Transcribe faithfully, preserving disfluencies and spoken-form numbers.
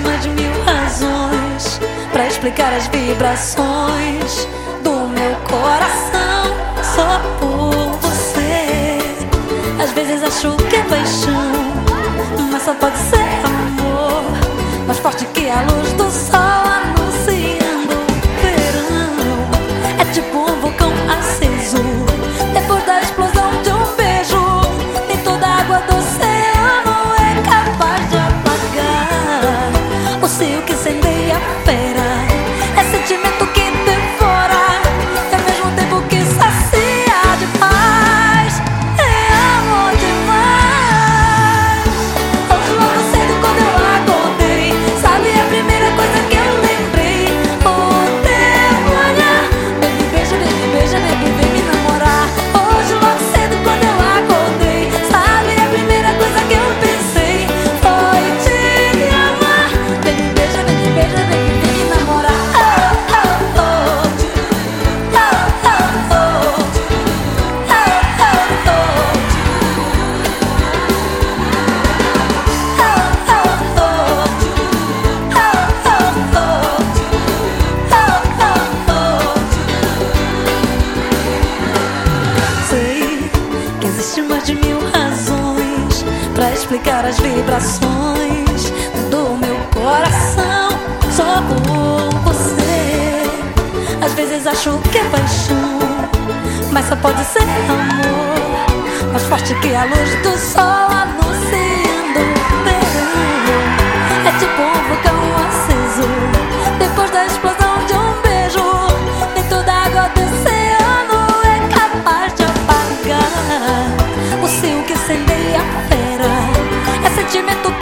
mais de mil razões pra explicar as vibrações do meu coração só por você. Às vezes acho que é paixão, mas só pode ser amor, mais forte que a luz do sol anunciando o verão. É tipo um vulcão aceso depois da explosão de um beijo. Nem toda a água do oceano é capaz de apagar o cio que incendeia a fera. É sentimento que devora e ao mesmo tempo que sacia de paz. É amor demais. Hoje logo cedo quando eu acordei, sabe a primeira coisa que eu lembrei? O teu olhar. Baby, beija, baby, beija, baby, vem me namorar. Hoje logo cedo quando eu acordei, sabe a primeira coisa que eu pensei foi te amar. Baby, beija, baby, beija, baby, vem me namorar. Oh, oh, oh. Oh, oh, oh. Oh, oh, oh. Sei que existe mais de mil razões pra explicar as vibrações do meu coração só por você. Às vezes acho que é paixão, mas só pode ser amor, mais forte que a luz do sol anunciando o verão. É tipo um vulcão aceso depois da explosão de um beijo. Nem toda a água do oceano é capaz de apagar o cio que incendeia a fera. É sentimento